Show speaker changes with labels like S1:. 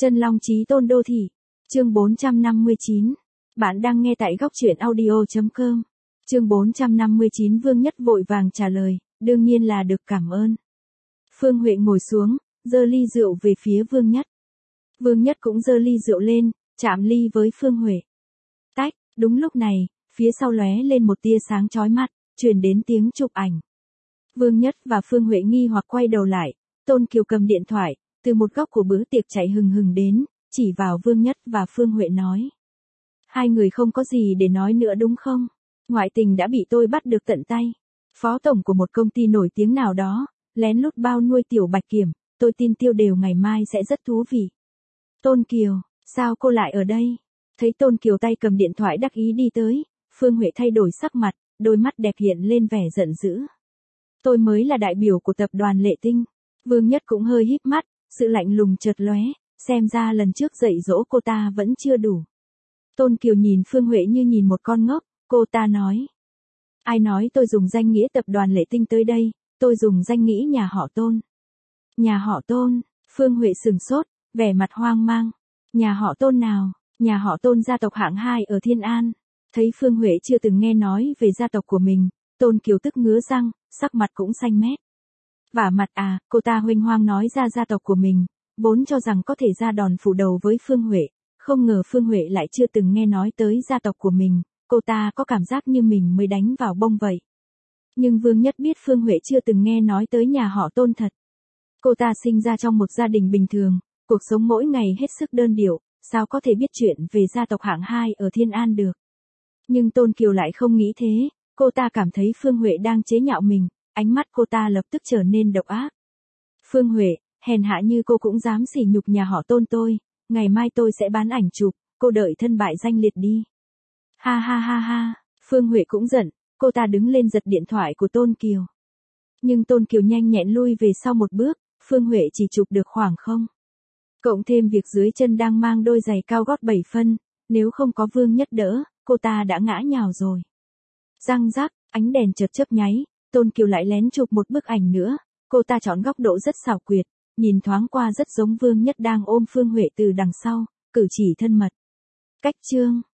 S1: Chân Long Chí Tôn Đô Thị. Chương 459. Bạn đang nghe tại góc truyện audio.com. Chương 459 Vương Nhất vội vàng trả lời, đương nhiên là được cảm ơn. Phương Huệ ngồi xuống, giơ ly rượu về phía Vương Nhất. Vương Nhất cũng giơ ly rượu lên, chạm ly với Phương Huệ. Tách, đúng lúc này, phía sau lóe lên một tia sáng chói mắt, truyền đến tiếng chụp ảnh. Vương Nhất và Phương Huệ nghi hoặc quay đầu lại, Tôn Kiều cầm điện thoại, từ một góc của bữa tiệc chạy hừng hừng đến, chỉ vào Vương Nhất và Phương Huệ nói. Hai người không có gì để nói nữa đúng không? Ngoại tình đã bị tôi bắt được tận tay. Phó tổng của một công ty nổi tiếng nào đó, lén lút bao nuôi tiểu bạch kiểm, tôi tin tiêu đều ngày mai sẽ rất thú vị. Tôn Kiều, sao cô lại ở đây? Thấy Tôn Kiều tay cầm điện thoại đắc ý đi tới, Phương Huệ thay đổi sắc mặt, đôi mắt đẹp hiện lên vẻ giận dữ. Tôi mới là đại biểu của tập đoàn Lệ Tinh. Vương Nhất cũng hơi híp mắt, sự lạnh lùng chợt lóe, xem ra lần trước dạy dỗ cô ta vẫn chưa đủ. Tôn Kiều nhìn Phương Huệ như nhìn một con ngốc, cô ta nói. Ai nói tôi dùng danh nghĩa tập đoàn Lệ Tinh tới đây, tôi dùng danh nghĩa nhà họ Tôn. Nhà họ Tôn, Phương Huệ sừng sốt, vẻ mặt hoang mang. Nhà họ Tôn nào? Nhà họ Tôn gia tộc hạng 2 ở Thiên An. Thấy Phương Huệ chưa từng nghe nói về gia tộc của mình, Tôn Kiều tức ngứa răng, sắc mặt cũng xanh mét. Vả mặt à, cô ta huênh hoang nói ra gia tộc của mình, vốn cho rằng có thể ra đòn phủ đầu với Phương Huệ, không ngờ Phương Huệ lại chưa từng nghe nói tới gia tộc của mình, cô ta có cảm giác như mình mới đánh vào bông vậy. Nhưng Vương Nhất biết Phương Huệ chưa từng nghe nói tới nhà họ Tôn thật. Cô ta sinh ra trong một gia đình bình thường, cuộc sống mỗi ngày hết sức đơn điệu, sao có thể biết chuyện về gia tộc hạng 2 ở Thiên An được. Nhưng Tôn Kiều lại không nghĩ thế, cô ta cảm thấy Phương Huệ đang chế nhạo mình, ánh mắt cô ta lập tức trở nên độc ác. Phương Huệ, hèn hạ như cô cũng dám sỉ nhục nhà họ Tôn tôi, ngày mai tôi sẽ bán ảnh chụp, cô đợi thân bại danh liệt đi. Ha ha ha ha, Phương Huệ cũng giận, cô ta đứng lên giật điện thoại của Tôn Kiều. Nhưng Tôn Kiều nhanh nhẹn lui về sau một bước, Phương Huệ chỉ chụp được khoảng không. Cộng thêm việc dưới chân đang mang đôi giày cao gót 7 phân, nếu không có Vương Nhất đỡ, cô ta đã ngã nhào rồi. Răng rắc, ánh đèn chợt chớp nháy, Tôn Kiều lại lén chụp một bức ảnh nữa, cô ta chọn góc độ rất xảo quyệt, nhìn thoáng qua rất giống Vương Nhất đang ôm Phương Huệ từ đằng sau, cử chỉ thân mật. Cách chương